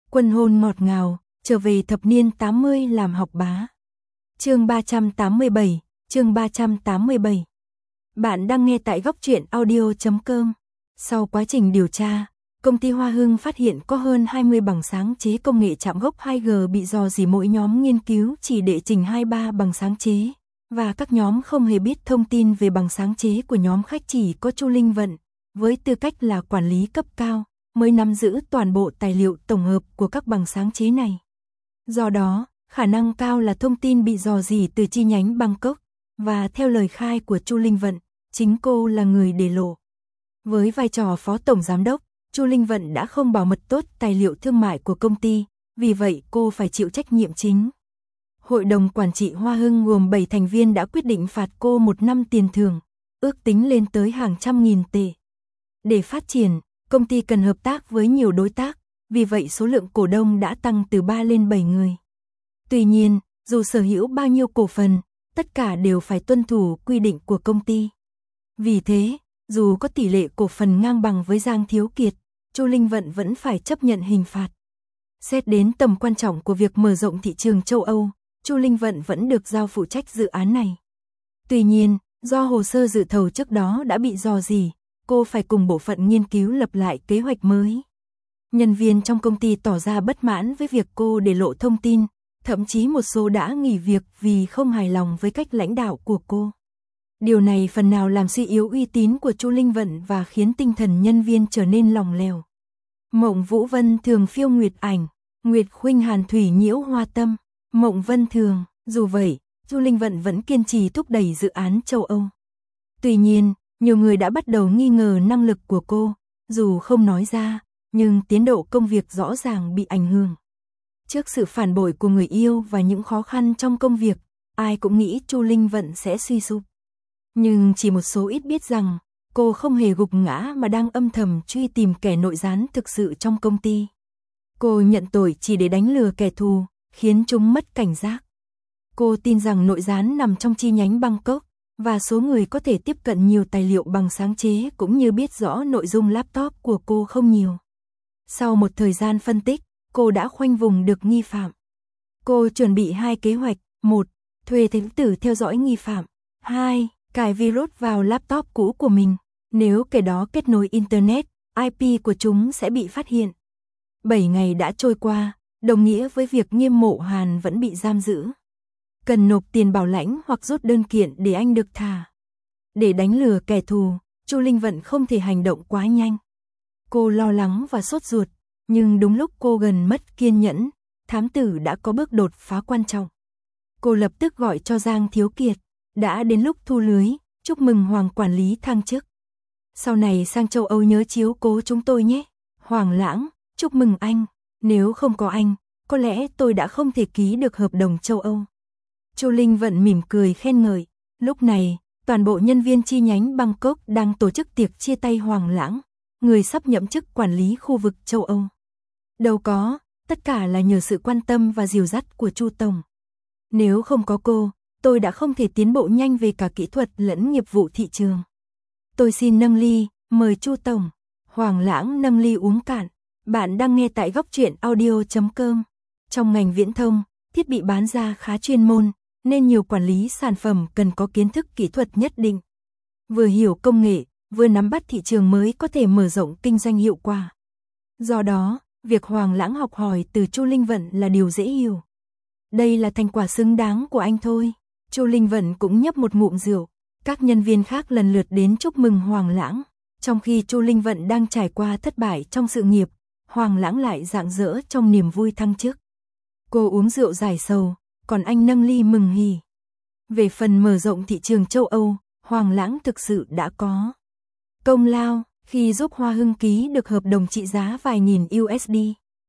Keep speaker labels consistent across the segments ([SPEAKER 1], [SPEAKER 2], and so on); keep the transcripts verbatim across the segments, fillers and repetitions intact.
[SPEAKER 1] Quân hôn ngọt ngào, trở về thập niên tám mươi làm học bá. Chương ba trăm tám mươi bảy, chương ba trăm tám mươi bảy. Bạn đang nghe tại góc truyện audio chấm com. Sau quá trình điều tra, công ty Hoa Hưng phát hiện có hơn hai mươi bằng sáng chế công nghệ chạm gốc hai G bị rò rỉ, mỗi nhóm nghiên cứu chỉ đệ trình hai ba bằng sáng chế, và các nhóm không hề biết thông tin về bằng sáng chế của nhóm khách. Chỉ có Chu Linh Vận, với tư cách là quản lý cấp cao, mới nắm giữ toàn bộ tài liệu tổng hợp của các bằng sáng chế này. Do đó, khả năng cao là thông tin bị rò rỉ từ chi nhánh Bangkok, và theo lời khai của Chu Linh Vận, chính cô là người để lộ. Với vai trò phó tổng giám đốc, Chu Linh Vận đã không bảo mật tốt tài liệu thương mại của công ty, vì vậy cô phải chịu trách nhiệm chính. Hội đồng quản trị Hoa Hưng gồm bảy thành viên đã quyết định phạt cô một năm tiền thưởng, ước tính lên tới hàng trăm nghìn tệ. Để phát triển, công ty cần hợp tác với nhiều đối tác, vì vậy số lượng cổ đông đã tăng từ ba lên bảy người. Tuy nhiên, dù sở hữu bao nhiêu cổ phần, tất cả đều phải tuân thủ quy định của công ty. Vì thế, dù có tỷ lệ cổ phần ngang bằng với Giang Thiếu Kiệt, Chu Linh Vận vẫn phải chấp nhận hình phạt. Xét đến tầm quan trọng của việc mở rộng thị trường châu Âu, Chu Linh Vận vẫn được giao phụ trách dự án này. Tuy nhiên, do hồ sơ dự thầu trước đó đã bị rò rỉ, cô phải cùng bộ phận nghiên cứu lập lại kế hoạch mới. Nhân viên trong công ty tỏ ra bất mãn với việc cô để lộ thông tin, thậm chí một số đã nghỉ việc vì không hài lòng với cách lãnh đạo của cô. Điều này phần nào làm suy yếu uy tín của Chu Linh Vận và khiến tinh thần nhân viên trở nên lỏng lẻo. Mộng Vũ Vân Thường phiêu nguyệt ảnh, Nguyệt Khuynh Hàn Thủy nhiễu hoa tâm, Mộng Vân Thường. Dù vậy, Chu Linh Vận vẫn kiên trì thúc đẩy dự án châu Âu. Tuy nhiên, nhiều người đã bắt đầu nghi ngờ năng lực của cô, dù không nói ra, nhưng tiến độ công việc rõ ràng bị ảnh hưởng. Trước sự phản bội của người yêu và những khó khăn trong công việc, ai cũng nghĩ Chu Linh Vận sẽ suy sụp. Nhưng chỉ một số ít biết rằng, cô không hề gục ngã mà đang âm thầm truy tìm kẻ nội gián thực sự trong công ty. Cô nhận tội chỉ để đánh lừa kẻ thù, khiến chúng mất cảnh giác. Cô tin rằng nội gián nằm trong chi nhánh Bangkok, và số người có thể tiếp cận nhiều tài liệu bằng sáng chế cũng như biết rõ nội dung laptop của cô không nhiều. Sau một thời gian phân tích, cô đã khoanh vùng được nghi phạm. Cô chuẩn bị hai kế hoạch: một. Thuê thám tử theo dõi nghi phạm. hai. Cài virus vào laptop cũ của mình. Nếu kẻ đó kết nối Internet, i pê của chúng sẽ bị phát hiện. bảy ngày đã trôi qua, đồng nghĩa với việc Nghiêm Mộ Hàn vẫn bị giam giữ. Cần nộp tiền bảo lãnh hoặc rút đơn kiện để anh được thả. Để đánh lừa kẻ thù, Chu Linh Vận không thể hành động quá nhanh. Cô lo lắng và sốt ruột, nhưng đúng lúc cô gần mất kiên nhẫn, thám tử đã có bước đột phá quan trọng. Cô lập tức gọi cho Giang Thiếu Kiệt, đã đến lúc thu lưới, chúc mừng Hoàng quản lý thăng chức. Sau này sang châu Âu nhớ chiếu cố chúng tôi nhé. Hoàng Lãng, chúc mừng anh, nếu không có anh, có lẽ tôi đã không thể ký được hợp đồng châu Âu. Chu Linh Vận mỉm cười khen ngợi. Lúc này, toàn bộ nhân viên chi nhánh Bangkok đang tổ chức tiệc chia tay Hoàng Lãng, người sắp nhậm chức quản lý khu vực châu Âu. Đâu có, tất cả là nhờ sự quan tâm và dìu dắt của Chu Tổng. Nếu không có cô, tôi đã không thể tiến bộ nhanh về cả kỹ thuật lẫn nghiệp vụ thị trường. Tôi xin nâng ly, mời Chu Tổng. Hoàng Lãng nâng ly uống cạn. Bạn đang nghe tại góc truyện audio chấm com. Trong ngành viễn thông, thiết bị bán ra khá chuyên môn, nên nhiều quản lý sản phẩm cần có kiến thức kỹ thuật nhất định. Vừa hiểu công nghệ, vừa nắm bắt thị trường mới có thể mở rộng kinh doanh hiệu quả. Do đó, việc Hoàng Lãng học hỏi từ Chu Linh Vận là điều dễ hiểu. Đây là thành quả xứng đáng của anh thôi. Chu Linh Vận cũng nhấp một ngụm rượu. Các nhân viên khác lần lượt đến chúc mừng Hoàng Lãng. Trong khi Chu Linh Vận đang trải qua thất bại trong sự nghiệp, Hoàng Lãng lại rạng rỡ trong niềm vui thăng chức. Cô uống rượu giải sầu, còn anh nâng ly mừng hỉ. Về phần mở rộng thị trường châu Âu, Hoàng Lãng thực sự đã có công lao khi giúp Hoa Hưng ký được hợp đồng trị giá vài nghìn đô la.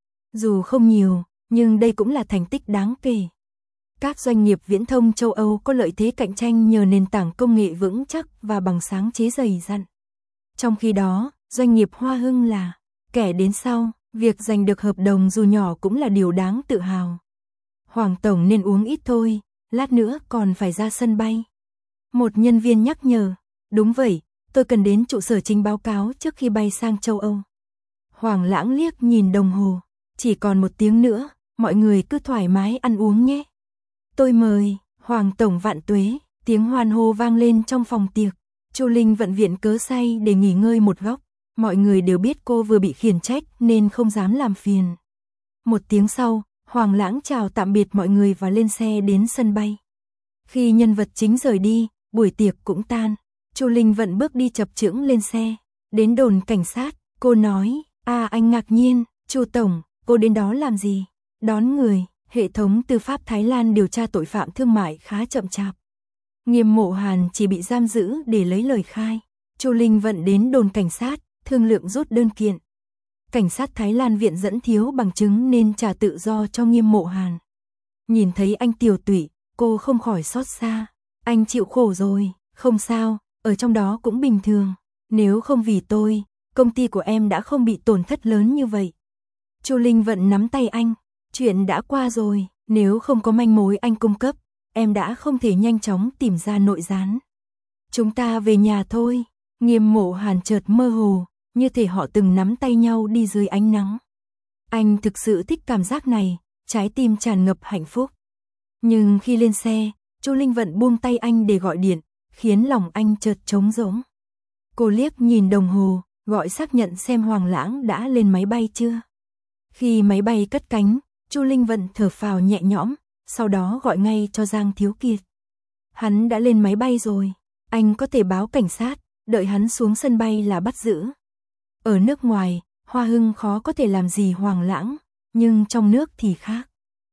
[SPEAKER 1] Dù không nhiều, nhưng đây cũng là thành tích đáng kể. Các doanh nghiệp viễn thông châu Âu có lợi thế cạnh tranh nhờ nền tảng công nghệ vững chắc và bằng sáng chế dày dặn. Trong khi đó, doanh nghiệp Hoa Hưng là kẻ đến sau, việc giành được hợp đồng dù nhỏ cũng là điều đáng tự hào. Hoàng Tổng nên uống ít thôi, lát nữa còn phải ra sân bay. Một nhân viên nhắc nhở, đúng vậy, tôi cần đến trụ sở chính báo cáo trước khi bay sang châu Âu. Hoàng Lãng liếc nhìn đồng hồ, chỉ còn một tiếng nữa, mọi người cứ thoải mái ăn uống nhé. Tôi mời, Hoàng tổng vạn tuế, tiếng hoan hô vang lên trong phòng tiệc. Chu Linh Vận viện cớ say để nghỉ ngơi một góc, mọi người đều biết cô vừa bị khiển trách nên không dám làm phiền. Một tiếng sau, Hoàng Lãng chào tạm biệt mọi người và lên xe đến sân bay. Khi nhân vật chính rời đi, buổi tiệc cũng tan. Chu Linh Vận bước đi chập chững lên xe, đến đồn cảnh sát, cô nói, à anh ngạc nhiên, Chu tổng, cô đến đó làm gì? Đón người, hệ thống tư pháp Thái Lan điều tra tội phạm thương mại khá chậm chạp. Nghiêm Mộ Hàn chỉ bị giam giữ để lấy lời khai. Chu Linh Vận đến đồn cảnh sát, thương lượng rút đơn kiện. Cảnh sát Thái Lan viện dẫn thiếu bằng chứng nên trả tự do cho Nghiêm Mộ Hàn. Nhìn thấy anh tiều tụy, cô không khỏi xót xa. Anh chịu khổ rồi, không sao, ở trong đó cũng bình thường. Nếu không vì tôi, công ty của em đã không bị tổn thất lớn như vậy. Chu Linh Vận nắm tay anh, chuyện đã qua rồi, nếu không có manh mối anh cung cấp, em đã không thể nhanh chóng tìm ra nội gián. Chúng ta về nhà thôi. Nghiêm Mộ Hàn chợt mơ hồ, như thể họ từng nắm tay nhau đi dưới ánh nắng. Anh thực sự thích cảm giác này, trái tim tràn ngập hạnh phúc. Nhưng khi lên xe, Chu Linh Vận buông tay anh để gọi điện, khiến lòng anh chợt trống rỗng. Cô liếc nhìn đồng hồ, gọi xác nhận xem Hoàng Lãng đã lên máy bay chưa. Khi máy bay cất cánh, Chu Linh Vận thở phào nhẹ nhõm, sau đó gọi ngay cho Giang Thiếu Kiệt. Hắn đã lên máy bay rồi, anh có thể báo cảnh sát, đợi hắn xuống sân bay là bắt giữ. Ở nước ngoài, Hoa Hưng khó có thể làm gì Hoàng Lãng, nhưng trong nước thì khác.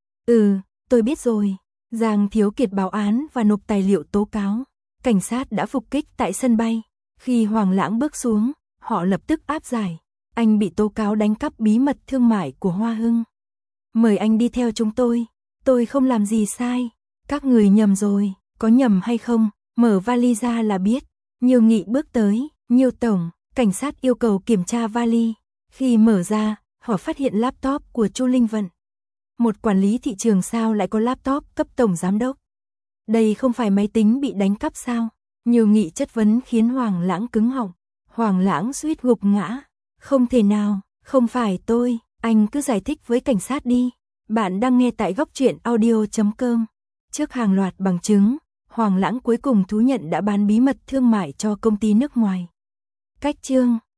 [SPEAKER 1] Ừ, tôi biết rồi. Giang Thiếu Kiệt báo án và nộp tài liệu tố cáo. Cảnh sát đã phục kích tại sân bay. Khi Hoàng Lãng bước xuống, họ lập tức áp giải. Anh bị tố cáo đánh cắp bí mật thương mại của Hoa Hưng. Mời anh đi theo chúng tôi. Tôi không làm gì sai. Các người nhầm rồi, có nhầm hay không, mở vali ra là biết. Nhiêu Nghị bước tới, Nhiêu tổng, cảnh sát yêu cầu kiểm tra vali. Khi mở ra, họ phát hiện laptop của Chu Linh Vận. Một quản lý thị trường sao lại có laptop cấp tổng giám đốc? Đây không phải máy tính bị đánh cắp sao? Nhiêu Nghị chất vấn khiến Hoàng Lãng cứng họng. Hoàng Lãng suýt gục ngã. Không thể nào, không phải tôi, anh cứ giải thích với cảnh sát đi. Bạn đang nghe tại góc truyện audio chấm com. Trước hàng loạt bằng chứng, Hoàng Lãng cuối cùng thú nhận đã bán bí mật thương mại cho công ty nước ngoài. Cách chương